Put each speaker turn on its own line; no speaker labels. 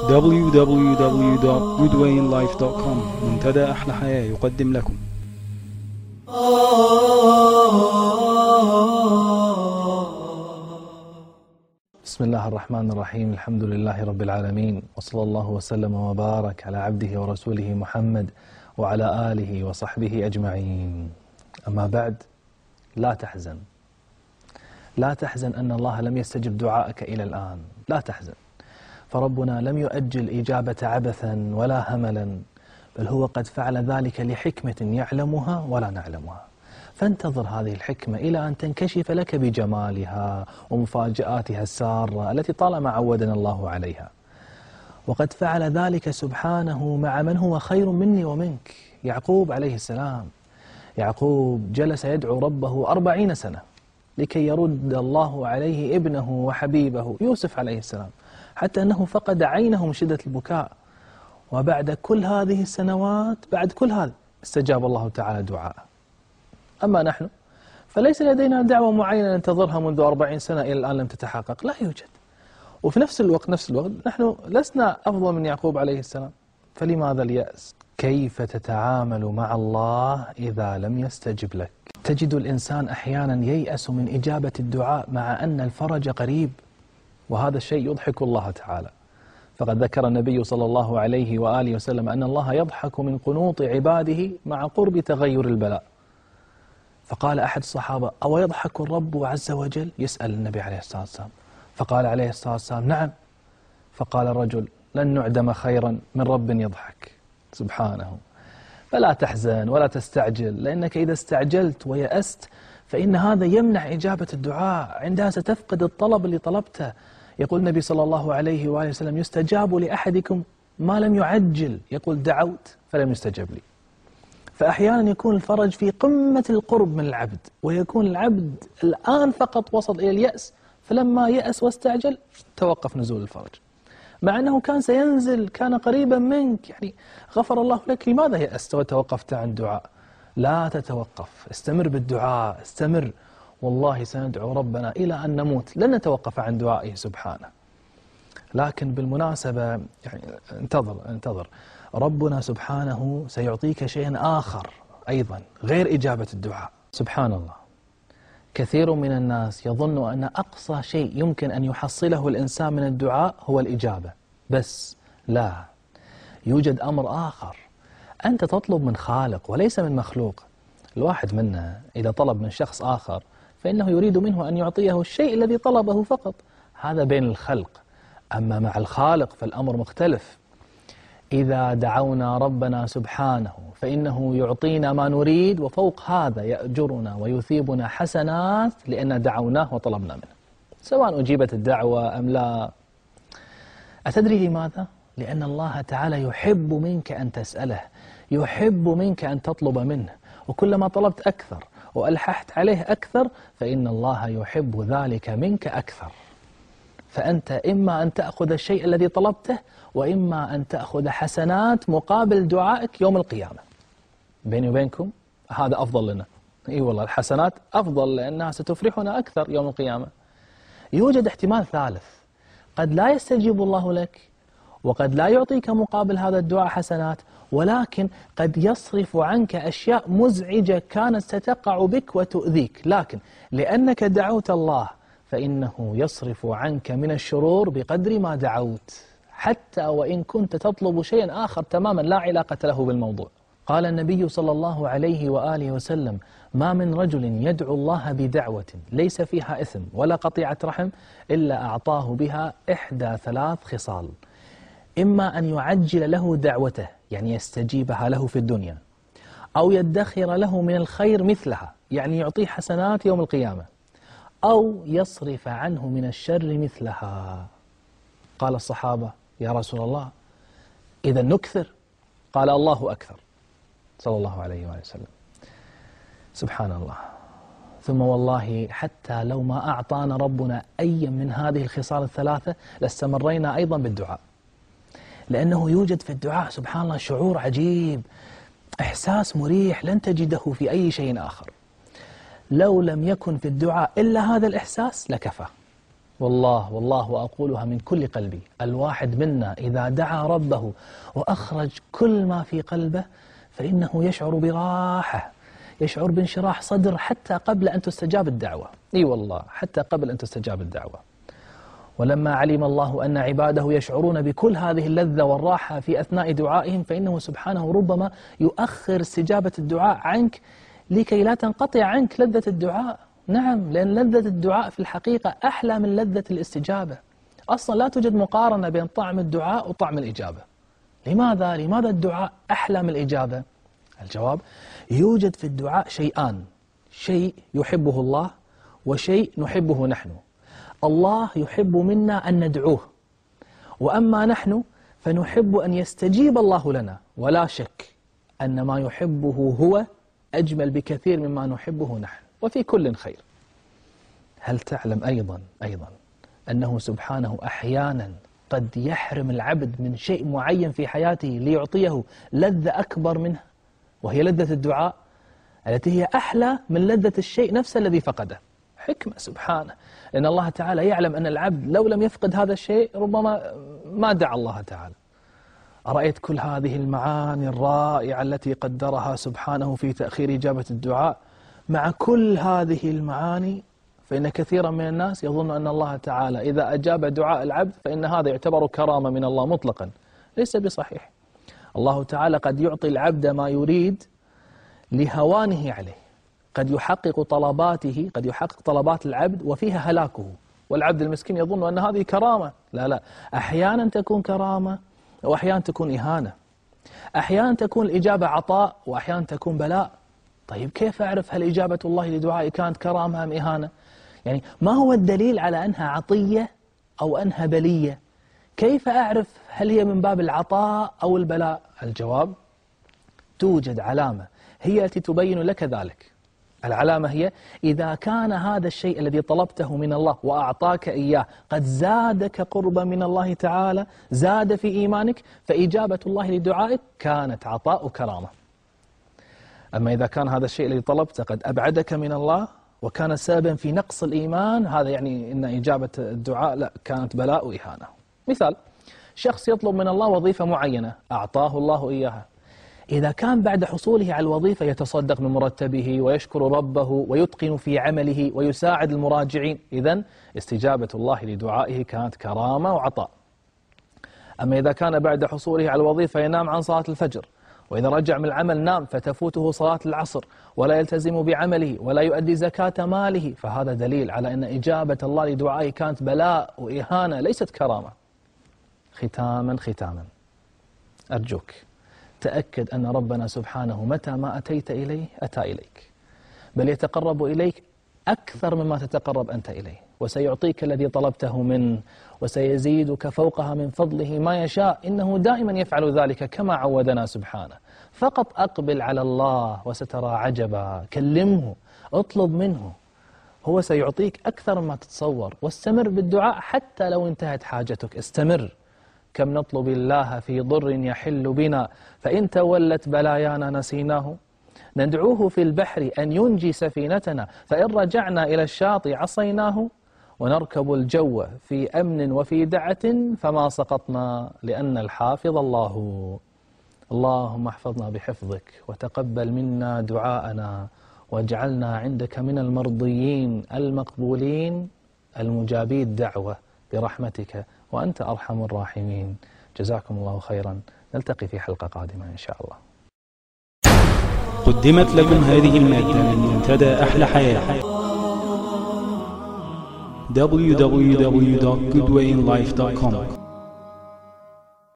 www.goodwayinlife.com. منتدى أحلى حياة يقدم لكم.
بسم الله الرحمن الرحيم. الحمد لله رب العالمين، وصلى الله وسلم وبارك على عبده ورسوله محمد وعلى آله وصحبه أجمعين. أما بعد، لا تحزن، لا تحزن أن الله لم يستجب دعائك إلى الآن. لا تحزن، فربنا لم يؤجل إجابة عبثا ولا هملا، بل هو قد فعل ذلك لحكمة يعلمها ولا نعلمها. فانتظر هذه الحكمة إلى أن تنكشف لك بجمالها ومفاجآتها السارة التي طالما عودنا الله عليها. وقد فعل ذلك سبحانه مع من هو خير مني ومنك، يعقوب عليه السلام. يعقوب جلس يدعو ربه 40 سنة لكي يرد الله عليه ابنه وحبيبه يوسف عليه السلام، حتى أنه فقد عينه من شدة البكاء. وبعد كل هذه السنوات، بعد كل هذا، استجاب الله تعالى دعاءه. أما نحن فليس لدينا دعوة معينة ننتظرها منذ 40 سنة إلى الآن لم تتحقق، لا يوجد. وفي نفس الوقت نحن لسنا أفضل من يعقوب عليه السلام، فلماذا اليأس؟ كيف تتعامل مع الله إذا لم يستجب لك؟ تجد الإنسان أحيانا ييأس من إجابة الدعاء مع أن الفرج قريب، وهذا الشيء يضحك الله تعالى. فقد ذكر النبي صلى الله عليه وآله وسلم أن الله يضحك من قنوط عباده مع قرب تغير البلاء. فقال أحد الصحابة: أو يضحك الرب عز وجل؟ يسأل النبي عليه الصلاة والسلام. فقال عليه الصلاة والسلام: نعم. فقال الرجل: لن نعدم خيرا من رب يضحك سبحانه. فلا تحزن ولا تستعجل، لأنك إذا استعجلت ويأست فإن هذا يمنع إجابة الدعاء. عندها ستفقد الطلب اللي طلبته. يقول النبي صلى الله عليه وآله وسلم: يستجاب لأحدكم ما لم يعجل. يقول: دعوت فلم يستجب لي. فأحيانا يكون الفرج في قمة القرب من العبد، ويكون العبد الآن فقط وصل إلى اليأس، فلما يأس واستعجل توقف نزول الفرج، مع أنه كان سينزل، كان قريبا منك، يعني غفر الله لك. لماذا يأست وتوقفت عن الدعاء؟ لا تتوقف، استمر بالدعاء، استمر. والله سندعو ربنا إلى أن نموت، لن نتوقف عن دعائه سبحانه. لكن بالمناسبة يعني انتظر، ربنا سبحانه سيعطيك شيئا آخر أيضا غير إجابة الدعاء. سبحان الله، كثير من الناس يظن أن أقصى شيء يمكن أن يحصله الإنسان من الدعاء هو الإجابة بس. لا، يوجد أمر آخر. أنت تطلب من خالق وليس من مخلوق. الواحد منا إذا طلب من شخص آخر فإنه يريد منه أن يعطيه الشيء الذي طلبه فقط، هذا بين الخلق. أما مع الخالق فالأمر مختلف. إذا دعونا ربنا سبحانه فإنه يعطينا ما نريد، وفوق هذا يأجرنا ويثيبنا حسنات لأن دعوناه وطلبنا منه، سواء أجيبت الدعوة أم لا. أتدري لماذا؟ لأن الله تعالى يحب منك أن تسأله، يحب منك أن تطلب منه، وكلما طلبت أكثر وألححت عليه أكثر فإن الله يحب ذلك منك أكثر. فأنت إما أن تأخذ الشيء الذي طلبته، وإما أن تأخذ حسنات مقابل دعائك يوم القيامة. بيني وبينكم هذا أفضل لنا. إي والله، الحسنات أفضل لأنها ستفرحنا أكثر يوم القيامة. يوجد احتمال ثالث، قد لا يستجيب الله لك، وقد لا يعطيك مقابل هذا الدعاء حسنات، ولكن قد يصرف عنك أشياء مزعجة كانت ستقع بك وتؤذيك، لكن لأنك دعوت الله فإنه يصرف عنك من الشرور بقدر ما دعوت، حتى وإن كنت تطلب شيئا آخر تماما لا علاقة له بالموضوع. قال النبي صلى الله عليه وآله وسلم: ما من رجل يدعو الله بدعوة ليس فيها إثم ولا قطيعة رحم إلا أعطاه بها إحدى 3 خصال: إما أن يعجل له دعوته، يعني يستجيبها له في الدنيا، أو يدخر له من الخير مثلها، يعني يعطيه حسنات يوم القيامة، أو يصرف عنه من الشر مثلها. قال الصحابة: يا رسول الله، إذا نكثر؟ قال: الله أكثر، صلى الله عليه وآله وسلم. سبحان الله. ثم والله حتى لو ما أعطانا ربنا أي من هذه الخصال ال3 لاستمرينا أيضا بالدعاء، لأنه يوجد في الدعاء سبحان الله شعور عجيب، إحساس مريح لن تجده في أي شيء آخر. لو لم يكن في الدعاء إلا هذا الإحساس لكفى. والله وأقولها من كل قلبي، الواحد منا إذا دعا ربه وأخرج كل ما في قلبه فإنه يشعر براحة، يشعر بانشراح صدر حتى قبل أن تستجاب الدعوة. إي والله، حتى قبل أن تستجاب الدعوة. ولما علم الله أن عباده يشعرون بكل هذه اللذة والراحة في أثناء دعائهم، فإنه سبحانه ربما يؤخر استجابة الدعاء عنك لكي لا تنقطع عنك لذة الدعاء. نعم، لأن لذة الدعاء في الحقيقة أحلى من لذة الاستجابة. أصلا لا توجد مقارنة بين طعم الدعاء وطعم الإجابة. لماذا الدعاء أحلى من الإجابة؟ الجواب: يوجد في الدعاء شيئان، شيء يحبه الله وشيء نحبه نحن. الله يحب منا أن ندعوه، وأما نحن فنحب أن يستجيب الله لنا، ولا شك أن ما يحبه هو أجمل بكثير مما نحبه نحن، وفي كل خير. هل تعلم أيضا أنه سبحانه أحيانا قد يحرم العبد من شيء معين في حياته ليعطيه لذة أكبر منه، وهي لذة الدعاء التي هي أحلى من لذة الشيء نفسه الذي فقده. حكمة سبحانه، لأن الله تعالى يعلم أن العبد لو لم يفقد هذا الشيء ربما ما دعا الله تعالى. أرأيت كل هذه المعاني الرائعة التي قدرها سبحانه في تأخير إجابة الدعاء؟ مع كل هذه المعاني فإن كثيرا من الناس يظن أن الله تعالى إذا أجاب دعاء العبد فإن هذا يعتبر كرامة من الله مطلقا. ليس بصحيح. الله تعالى قد يعطي العبد ما يريد لهوانه عليه، قد يحقق طلباته، قد يحقق طلبات العبد وفيها هلاكه، والعبد المسكين يظن أن هذه كرامة. لا، أحيانا تكون كرامة وأحيانا تكون إهانة، أحيانا تكون الإجابة عطاء وأحيانا تكون بلاء. طيب كيف أعرف هل إجابة الله لدعائي كانت كرامة أم إهانة؟ يعني ما هو الدليل على أنها عطية أو أنها بلية؟ كيف أعرف هل هي من باب العطاء أو البلاء؟ الجواب: توجد علامة هي التي تبين لك ذلك. العلامة هي إذا كان هذا الشيء الذي طلبته من الله وأعطاك إياه قد زادك قربا من الله تعالى، زاد في إيمانك، فإجابة الله لدعائك كانت عطاء وكرامة. أما إذا كان هذا الشيء الذي طلبته قد أبعدك من الله وكان سببا في نقص الإيمان، هذا يعني أن إجابة الدعاء لا، كانت بلاء وإهانة. مثال: شخص يطلب من الله وظيفة معينة أعطاه الله إياها، إذا كان بعد حصوله على الوظيفة يتصدق من مرتبه ويشكر ربه ويتقن في عمله ويساعد المراجعين، إذن استجابة الله لدعائه كانت كرامة وعطاء. أما إذا كان بعد حصوله على الوظيفة ينام عن صلاة الفجر، وإذا رجع من العمل نام فتفوته صلاة العصر ولا يلتزم بعمله ولا يؤدي زكاة ماله، فهذا دليل على أن إجابة الله لدعائه كانت بلاء وإهانة ليست كرامة. ختاما أرجوك تأكد أن ربنا سبحانه متى ما أتيت إليه أتى إليك، بل يتقرب إليك أكثر مما تتقرب أنت إليه، وسيعطيك الذي طلبته منه وسيزيدك فوقها من فضله ما يشاء. إنه دائما يفعل ذلك كما عودنا سبحانه. فقط أقبل على الله وسترى عجبا، كلمه، اطلب منه، هو سيعطيك أكثر مما تتصور. واستمر بالدعاء حتى لو انتهت حاجتك، استمر. كم نطلب الله في ضر يحل بنا، فإن تولت بلايانا نسيناه. ندعوه في البحر أن ينجي سفينتنا، فإن رجعنا إلى الشاطئ عصيناه. ونركب الجو في أمن وفي دعة فما سقطنا، لأن الحافظ الله. اللهم احفظنا بحفظك وتقبل منا دعاءنا، واجعلنا عندك من المرضيين المقبولين المجابي الدعوة برحمتك، وأنت أرحم الراحمين. جزاكم الله خيرا، نلتقي في حلقة قادمة إن شاء الله.
قدمت لكم هذه المادة من منتدى أحلى حياة www.goodwayinlife.com